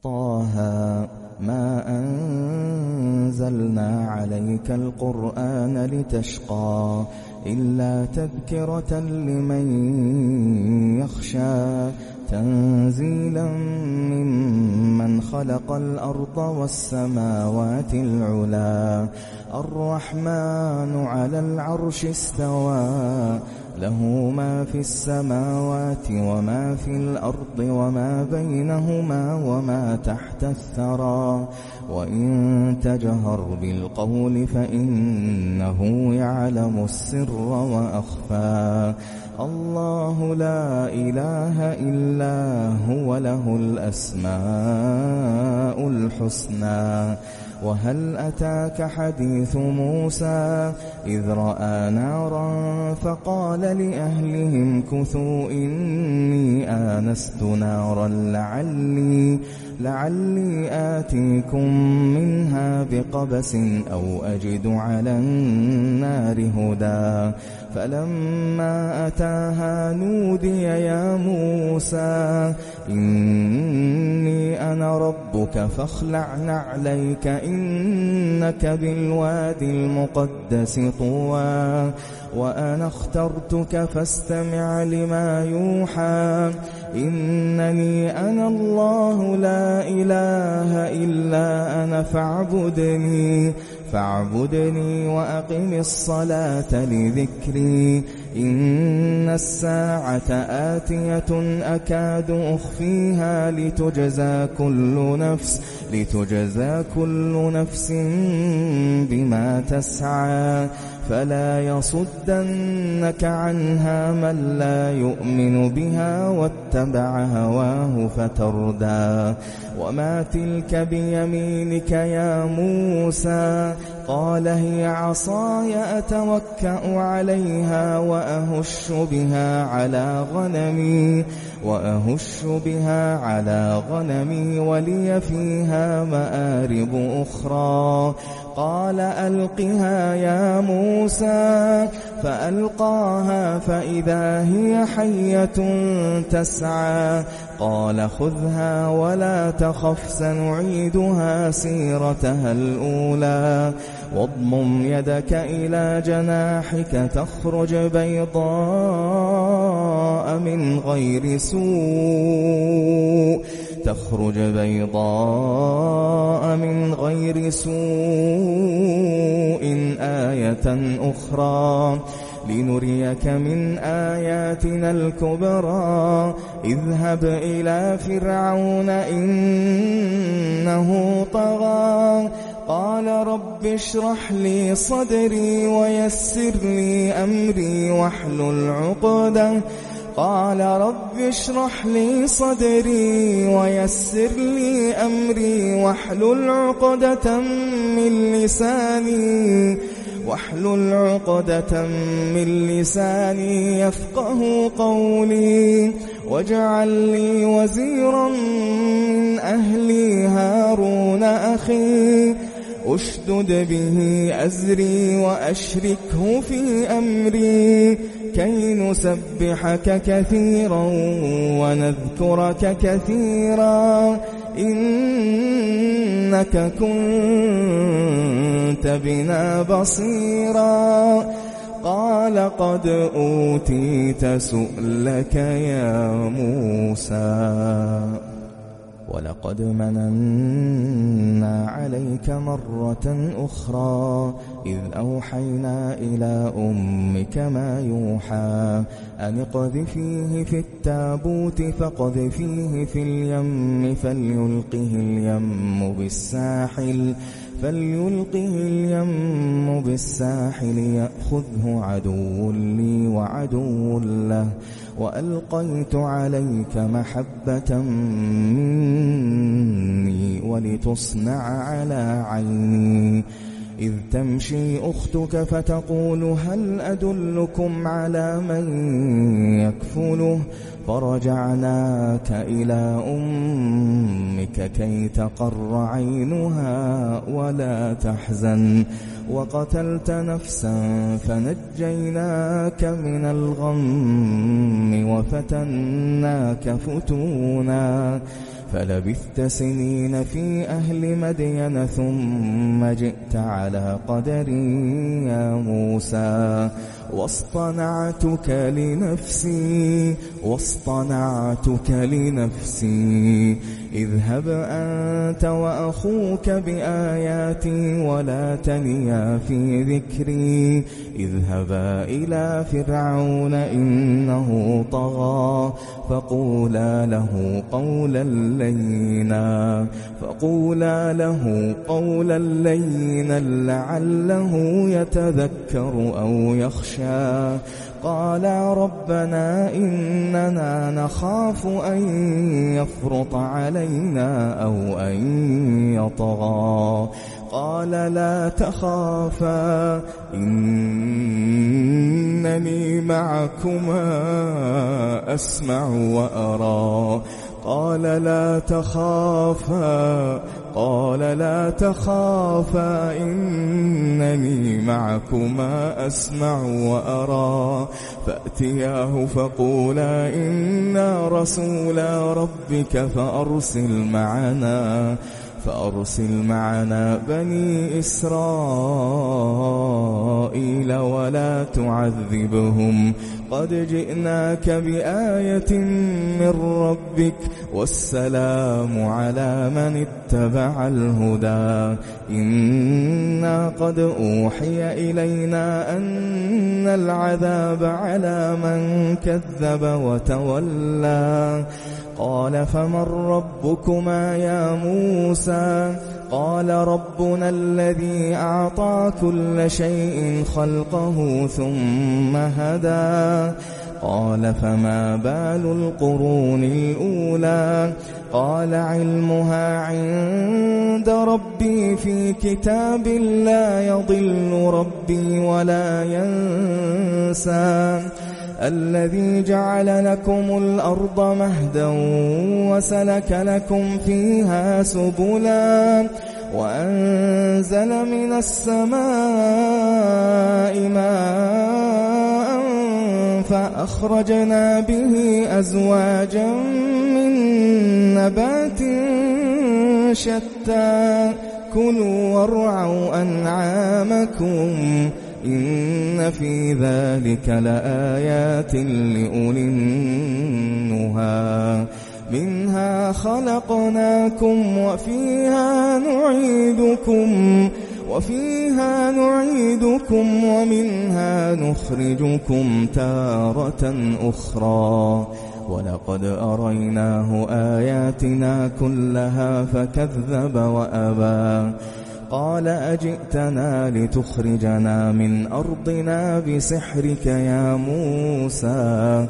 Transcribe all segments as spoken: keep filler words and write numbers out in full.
طه ما أنزلنا عليك القرآن لتشقى إلا تذكرة لمن يخشى تنزيلا ممن خلق الأرض والسماوات العلا الرحمن على العرش استوى له ما في السماوات وما في الأرض وما بينهما وما تحت الثرى وإن تجهر بالقول فإنه يعلم السر وأخفى الله لا إله إلا هو له الأسماء الحسنى وهل أتاك حديث موسى إذ رأى نارا فقال لأهلهم كثوا إني آنست نارا لعلي لعلي آتيكم منها بقبس أو أجد على النار هدى فلما أتاها نودي يا موسى إني أنا ربك فاخلع نعليك إنك بالوادي المقدس طوى وأنا اخترتك فاستمع لما يوحى إنني أنا الله لا إله إلا أنا فاعبدني فاعبدني وأقم الصلاة لذكري إن الساعة آتية أكاد أخفيها لتجزى كل نفس لتجزى كل نفس بما تسعى فلا يصدنك عنها من لا يؤمن بها واتبع هواه فتردى وما تلك بيمينك يا موسى قال هي عصاي أتوكأ عليها وأهش بها على غنمي وأهش بها على غنمي ولي فيها مآرب أخرى قال ألقها يا موسى فألقاها فإذا هي حية تسعى قال خذها ولا تخف سنعيدها سيرتها الأولى واضمم يدك إلى جناحك تخرج بيضاء من غير سوء تخرج بيضاء من غير سوء آية أخرى لنريك من آياتنا الكبرى اذهب إلى فرعون إنه طغى قال رب اشرح لي صدري ويسر لي أمري واحلل عقدة قال رب اشرح لي صدري ويسر لي أمري واحلل عقدة من لساني واحلل عقدة من لساني يفقه قولي واجعل لي وزيرا من أهلي هارون أخي أشدد به أزري وأشركه في أمري كي نسبحك كثيرا ونذكرك كثيرا إنك كنت بنا بصيرا قال قد أوتيت سؤلك يا موسى ولقد مننا عليك مرة أخرى إذ أوحينا إلى أمك ما يوحى أن اقذفيه في التابوت فاقذفيه في اليم فليلقه اليم بالساحل فليلقه اليم بالساحل يأخذه عدو لي وعدو له وألقيت عليك محبة مني ولتصنع على عيني إذ تمشي أختك فتقول هل أدلكم على من يكفله فرجعناك إلى أمك كي تقر عينها ولا تحزن وقتلت نفسا فنجيناك من الغم وفتناك فتونا فلبثت سنين في أهل مدين ثم جئت على قدري يا موسى واصطنعتك لنفسي واصطنعتك لنفسي اذهب أنت وأخوك بآياتي ولا تنيا في ذكري اذهبا إلى فرعون إنه طغى فقولا له قولا لينا فقولا له قولا لينا لعله يتذكر أو يخشى قالا ربنا إننا نخاف أن يفرط علينا أو أن يطغى قال لا تخافا إنني معكما أسمع وأرى قال لا تخافا قال لا تخافا إنني معكما أسمع وأرى فأتياه فقولا إنا رسولا ربك فأرسل معنا فأرسل معنا بني إسرائيل ولا تعذبهم قد جئناك بآية من ربك والسلام على من اتبع الهدى إنا قد أوحي إلينا أن العذاب على من كذب وتولى قال فمن ربكما يا موسى قال ربنا الذي أعطى كل شيء خلقه ثم هدى قال فما بال القرون الأولى قال علمها عند ربي في كتاب لا يضل ربي ولا ينسى الذي جعل لكم الأرض مهدا وسلك لكم فيها سبلا وأنزل من السماء ماء فأخرجنا به أزواجا من نبات شتى كلوا وارعوا أنعامكم إن في ذلك لآيات لأولي النهى منها خلقناكم وفيها نعيدكم وفيها نعيدكم ومنها نخرجكم تارة أخرى ولقد أريناه آياتنا كلها فكذب وأبى قال أجئتنا لتخرجنا من أرضنا بسحرك يا موسى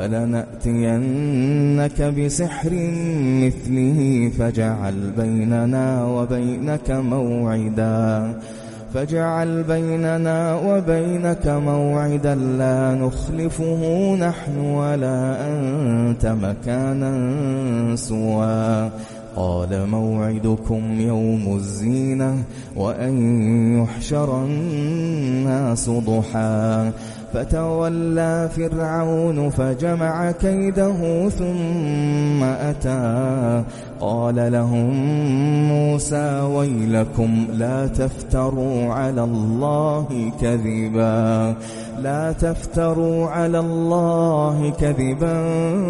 فلنأتينك بسحر مثله فاجعل بيننا وبينك موعدا فاجعل بيننا وبينك موعدا لا نخلفه نحن ولا أنت مكانا سوى قال موعدكم يوم الزينة وأن يحشر الناس ضحى فتولى فرعون فجمع كيده ثم أتى قال لهم موسى ويلكم لا تفتروا على الله كذبا لا تفتروا على الله كذبا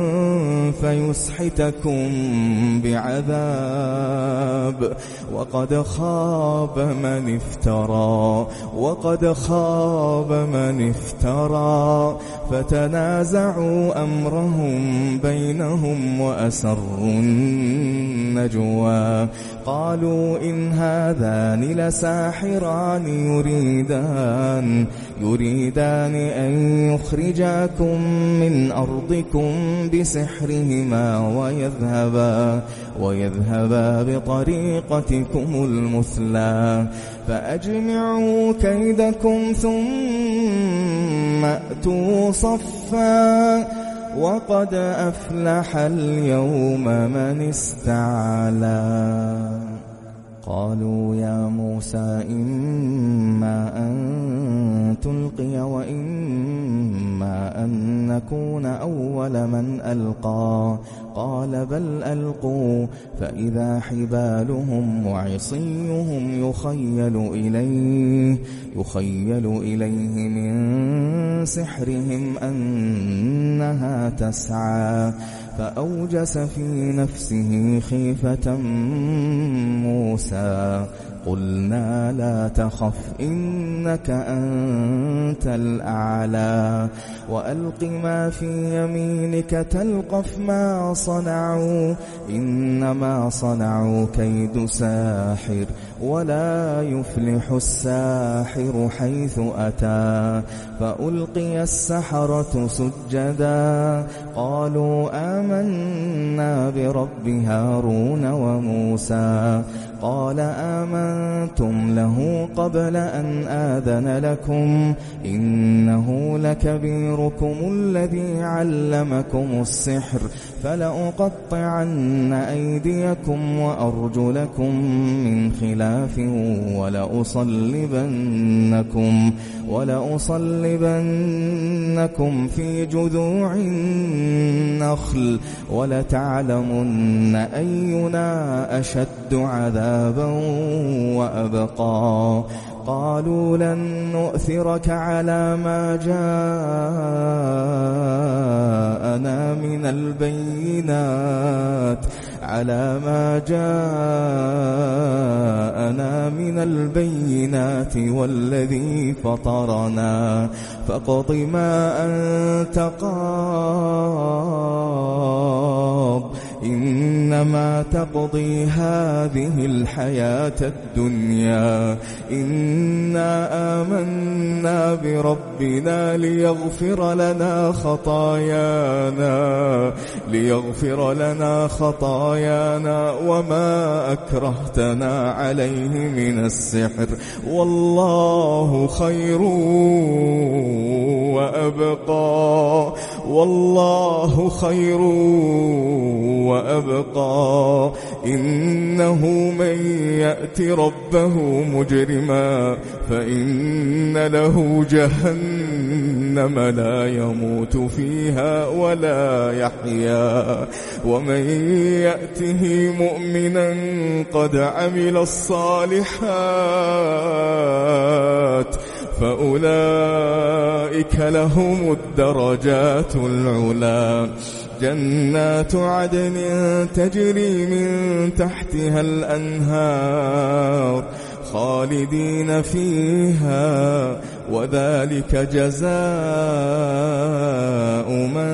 فيسحتكم بعذاب وقد خاب من افترى وقد خاب من افترى فتنازعوا أمرهم بينهم وأسروا النجوى قالوا إن هذان لساحران يريدان يريدان أن يخرجاكم من أرضكم بسحرهما ويذهبا ويذهبا بطريقتكم المثلى فأجمعوا كيدكم ثم أتوا صفا وقد أفلح اليوم من استعلى قالوا يا موسى إما أن تلقي وإما أن نكون أول من ألقى قال بل ألقوا فإذا حبالهم وعصيهم يخيل إليه يخيل إليه من سحرهم أنها تسعى فأوجس في نفسه خيفة موسى قلنا لا تخف إنك أنت الأعلى وألق ما في يمينك تلقف ما صنعوا إنما صنعوا كيد ساحر ولا يفلح الساحر حيث أتى فألقي السحرة سجدا قالوا آمنا برب هارون وموسى قال آمنتم له قبل أن آذن لكم إنه لكبيركم الذي علمكم السحر فلأقطعن أيديكم وأرجلكم من خلاف ولأصلبنكم ولأصلبنكم في جذوع النخل ولتعلمن أينا أشد عذابا وأبقى قالوا لن نؤثرك على ما جاءنا من البينات على ما جاءنا من البينات والذي فطرنا فاقض ما أنت قاض إنما تقضي هذه الحياة الدنيا إنا آمنا بربنا ليغفر لنا خطايانا ليغفر لنا خطايانا وما أكرهتنا عليه من السحر والله خير وأبقى والله خير وأبقى إنه من يأت ربه مجرما فإن له جهنم لا يموت فيها ولا يحيا ومن يأته مؤمنا قد عمل الصالحات فأولئك لهم الدرجات العلى جنات عدن تجري من تحتها الأنهار خالدين فيها وذلك جزاء من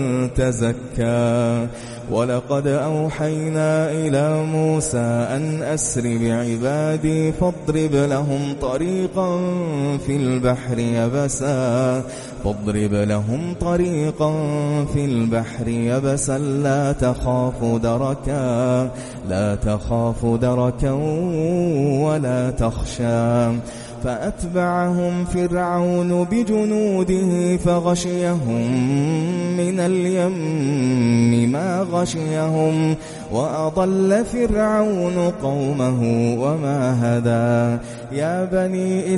تزكى ولقد أوحينا إلى موسى أن أسر بعبادي فاضرب لهم طريقا في البحر يبسا فاضرب لهم طريقا في البحر يبسا لا تخاف دركا لا تخاف دركا ولا تخشى فأتبعهم فرعون بجنوده فغشيهم من اليم ما غشيهم وأضل فرعون قومه وما هدى يا بني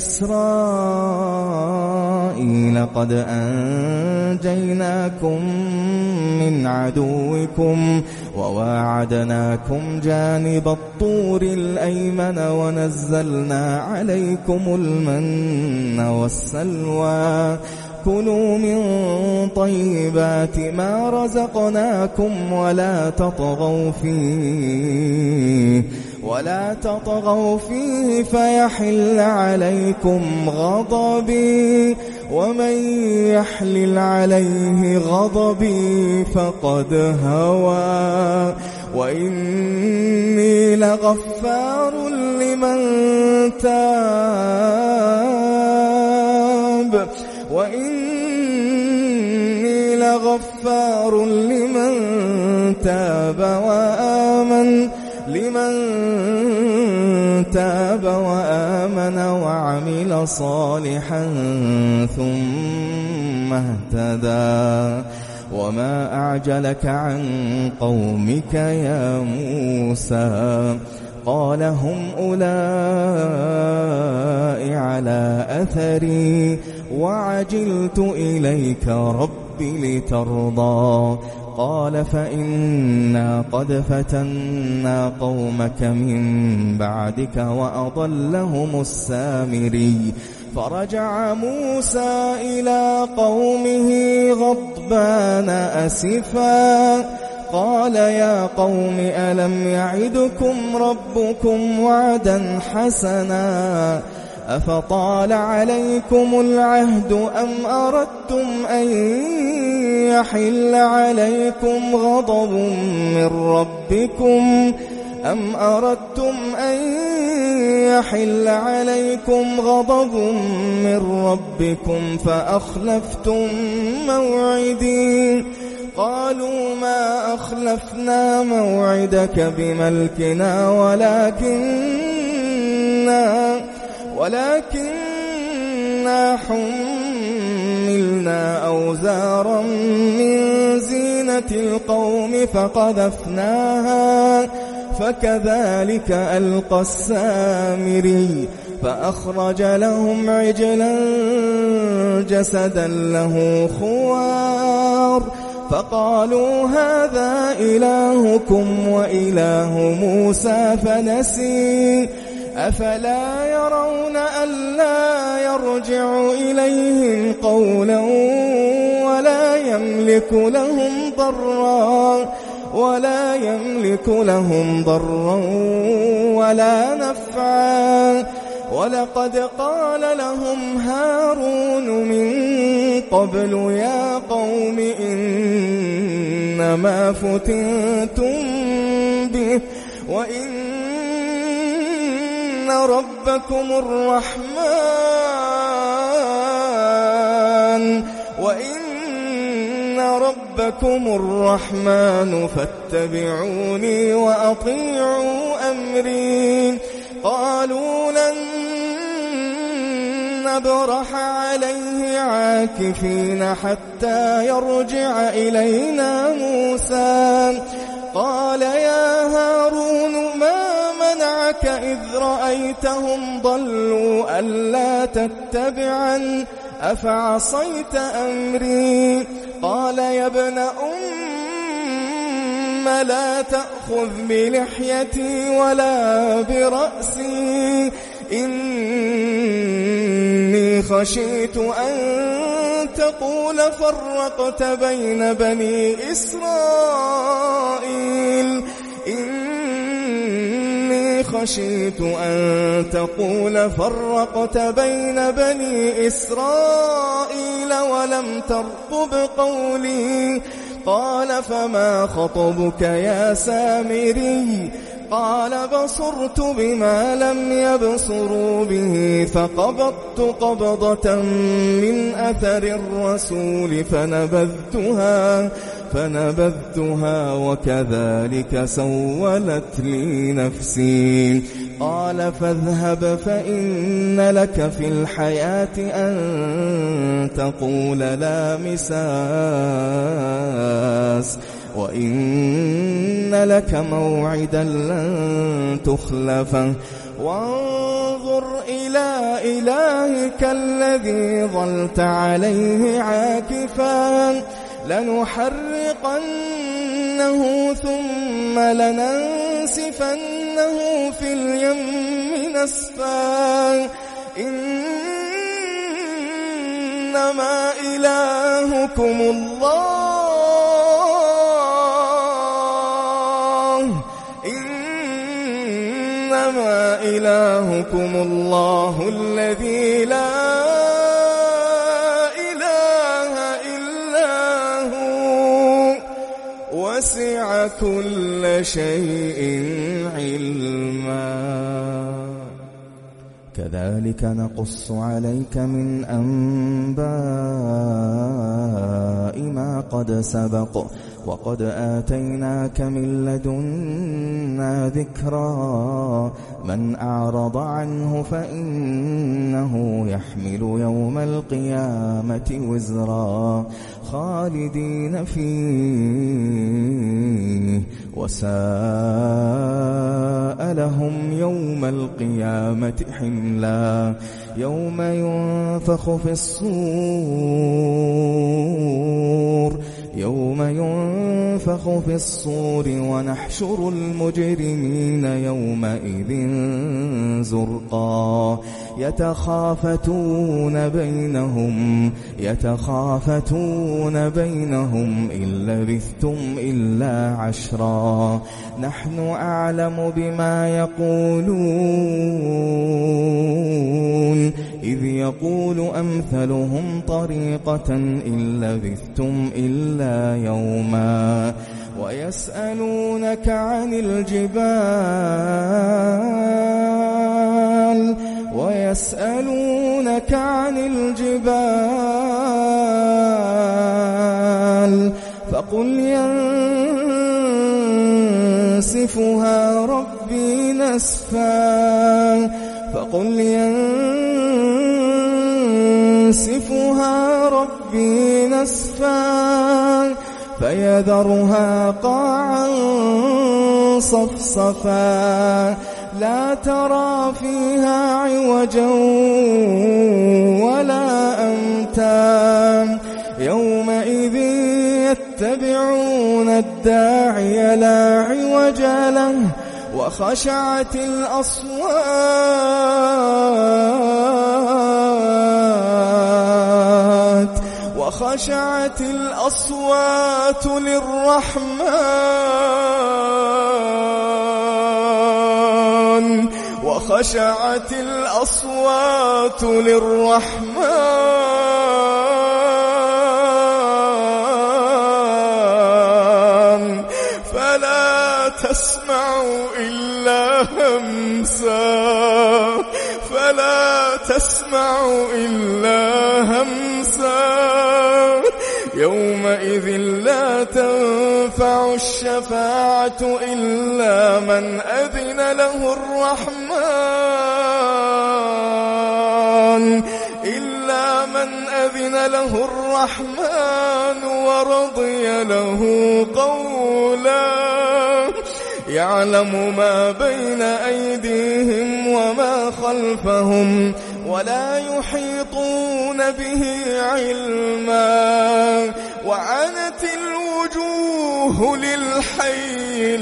إسرائيل قد أنجيناكم من عدوكم وواعدناكم جانب الطور الأيمن ونزلنا عليكم المن والسلوى كلوا من طيبات ما رزقناكم ولا تطغوا فيه ولا تطغوا فيه فيحل عليكم غضبي ومن يحلل عليه غضبي فقد هوى وإني لغفار لمن تاب وإني لغفار لمن تاب وآمن لمن تاب وآمن وعمل صالحا ثم اهتدى وما أعجلك عن قومك يا موسى قال هم أولئك على أثري وعجلت إليك رب لترضى قال فإنا قد فتنا قومك من بعدك وأضلهم السامري فرجع موسى إلى قومه غضبان أسفا قال يا قوم ألم يعدكم ربكم وعدا حسنا أفطال عليكم العهد أم أردتم أن يحل عليكم غضب من ربكم أم أردتم أن يحل عليكم غضب من ربكم فأخلفتم موعدي قالوا ما أخلفنا موعدك بملكنا ولكننا ولكننا حملنا أوزارا من زينة القوم فقذفناها فكذلك ألقى السامري فأخرج لهم عجلا جسدا له خوار فقالوا هذا إلهكم وإله موسى فنسي أفلا يرون ألا يرجع إليهم قولا ولا يملك لهم ضرا ولا يملك لهم ضرا ولا نفعا ولقد قال لهم هارون من قبل يا قوم إنما فتنتم به وإن ربكم الرحمن وإن ربكم الرحمن فاتبعوني وأطيعوا أمري قالوا لن نبرح عليه عاكفين حتى يرجع إلينا موسى قال يا هارون ما منعك إذ رأيتهم ضلوا ألا تتبعا أفعصيت أمري قال يا ابن أم لا تأخذ بلحيتي ولا برأسي إني خشيت أن تقول فرقت بين بني إسرائيل إني خشيت أن تقول فرقت بين بني إسرائيل ولم ترقب قولي قال فما خطبك يا سامري قال بصرت بما لم يبصروا به فقبضت قبضة من أثر الرسول فنبذتها فنبذتها وكذلك سولت لي نفسي قال فاذهب فإن لك في الحياة أن تقول لا مساس وإن لك موعدا لن تخلفه وانظر إلى إلهك الذي ظلت عليه عاكفا لنحرقنه ثم لننسفنه في اليم نسفا إنما إلهكم الله إنما إلهكم الله الذي لا وسع كل شيء علما كذلك نقص عليك من أنباء ما قد سبق وقد آتيناك من لدنا ذكرا من أعرض عنه فإنه يحمل يوم القيامة وزرا خالدين فيه وساء لهم يوم القيامة حملا يوم ينفخ في الصور يوم ينفخ في الصور ونحشر المجرمين يومئذ زرقا يتخافتون بينهم يتخافتون بينهم إن لبثتم إلا عشرا نحن أعلم بما يقولون إذ يقول أمثلهم طريقة إن لبثتم إلا يوما ويسألونك عن الجبال ويسألونك عن الجبال فقل ينسفها ربي نسفا فقل ينسفها ربي نسفا فيذرها قاعا صفصفا لا ترى فيها عوجا ولا أمتا يومئذ يتبعون الداعي لا عوج له وخشعت الأصوات وخشعت الأصوات للرحمن وخشعت الأصوات للرحمن فلا تسمع إلا همسا فلا تسمع إلا همسا يومئذ لا تنفع الشفاعة إلا من أذن له الرحمن إلا من أذن له الرحمن ورضي له قولا يعلم ما بين أيديهم وما خلفهم ولا يحيطون به علما وعنت الوجوه للحي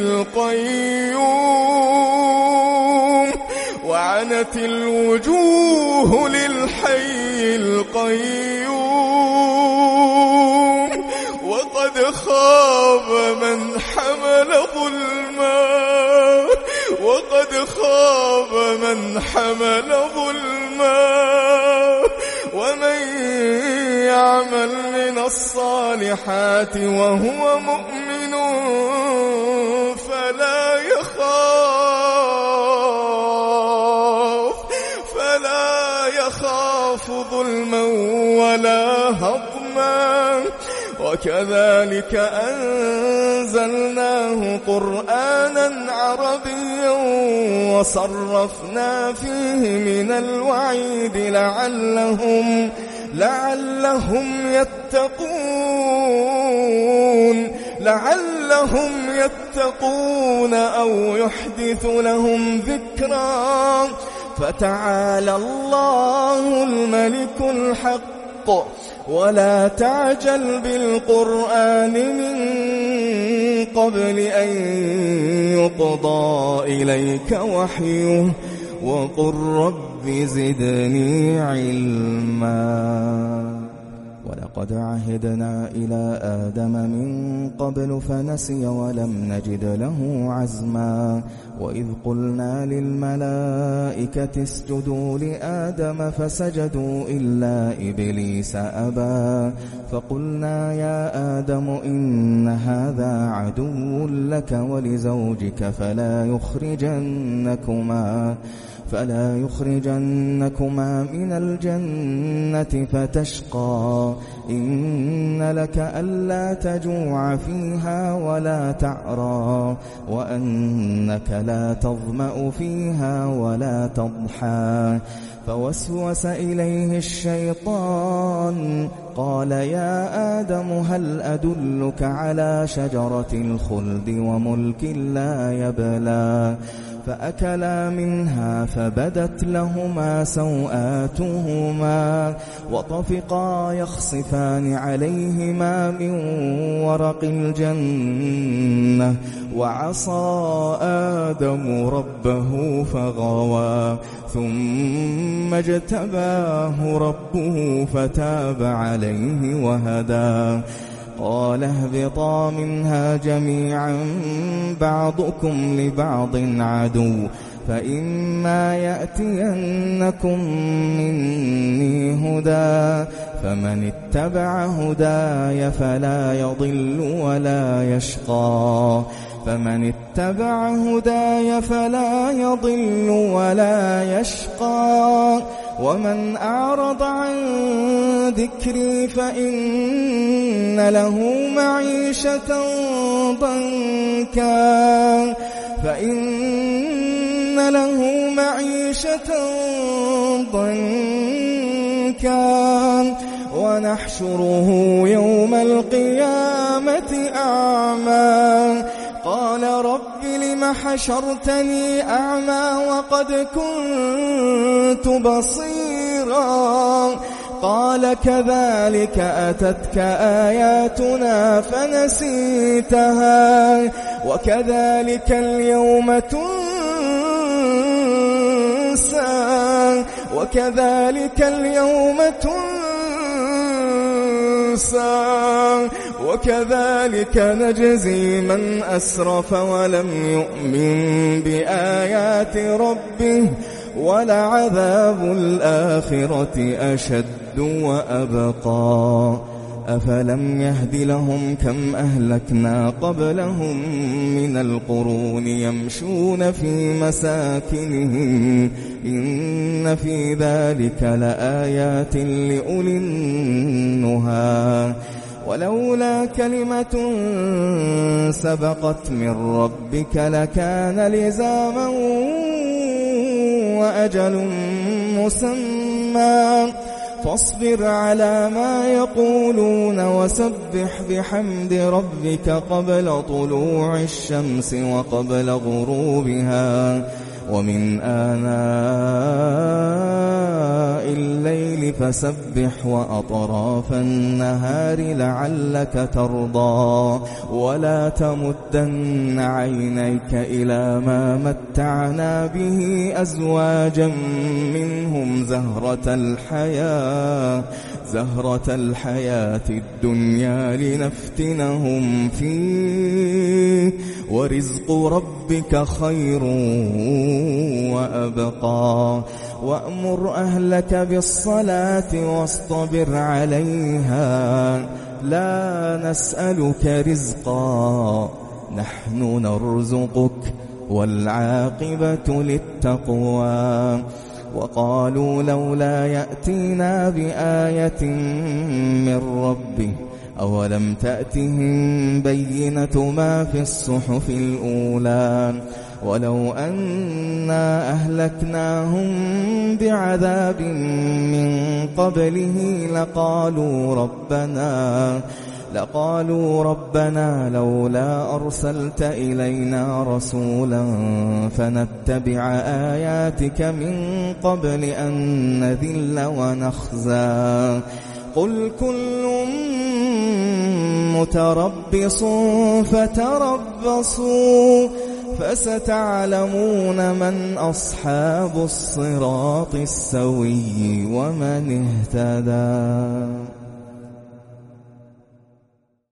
القيوم وعنت الوجوه للحي القيوم وقد خاب من حمل ظلما وقد خاب من حمل ظلما ومن يعمل من الصالحات وهو مؤمن فلا يخاف فلا يخاف ظلما ولا هضما وكذلك أنزلناه قرآنا عربيا وصرفنا فيه من الوعيد لعلهم لعلهم يتقون لعلهم يتقون أو يحدث لهم ذكرا فتعالى الله الملك الحق ولا تعجل بالقرآن من قبل أن يقضى إليك وحيه وقل رب زدني علما ولقد عهدنا إلى آدم من قبل فنسي ولم نجد له عزما وإذ قلنا للملائكة اسجدوا لآدم فسجدوا إلا إبليس أبى فقلنا يا آدم إن هذا عدو لك ولزوجك فلا يخرجنكما فلا يخرجنكما من الجنة فتشقى إن لك ألا تجوع فيها ولا تعرى وأنك لا تظمأ فيها ولا تضحى فوسوس إليه الشيطان قال يا آدم هل أدلك على شجرة الخلد وملك لا يبلى فأكلا منها فبدت لهما سوآتهما وطفقا يخصفان عليهما من ورق الجنة وعصى آدم ربه فغوى ثم اجتباه ربه فتاب عليه وهدى قال اهبطا منها جميعا بعضكم لبعض عدو فإما يأتينكم مني هدى فمن اتبع هداي فلا يضل ولا يشقى فمن اتبع هداي فلا يضل ولا يشقى ومن أعرض عن ذكري فإن له معيشة ضنكا فإن له معيشة ضنكا ونحشره يوم القيامة أعمى قال رب لم حشرتني أعمى وقد كنت بصيرا قال كذلك أتتك آياتنا فنسيتها وكذلك اليوم تنسى وكذلك اليوم تنسى وكذلك نجزي من أسرف ولم يؤمن بآيات ربه ولعذاب الآخرة أشد وأبقى أفلم يهد لهم كم أهلكنا قبلهم من القرون يمشون في مساكنهم إن في ذلك لآيات لأولي النهى ولولا كلمة سبقت من ربك لكان لزاما وأجل مسمى فاصبر على ما يقولون وسبح بحمد ربك قبل طلوع الشمس وقبل غروبها ومن آناء الليل فسبح وأطراف النهار لعلك ترضى ولا تمدن عينيك إلى ما متعنا به أزواجا منهم زهرة الحياة زهرة الحياة الدنيا لنفتنهم فيه ورزق ربك خير وأبقى وأمر أهلك بالصلاة واصطبر عليها لا نسألك رزقا نحن نرزقك والعاقبة للتقوى وقالوا لولا يأتينا بآية من ربه أولم تأتهم بينة ما في الصحف الأولى ولو أنا أهلكناهم بعذاب من قبله لقالوا ربنا لقالوا ربنا لولا أرسلت إلينا رسولا فنتبع آياتك من قبل أن نذل ونخزى قل كل متربص فتربصوا فستعلمون من أصحاب الصراط السوي ومن اهتدى.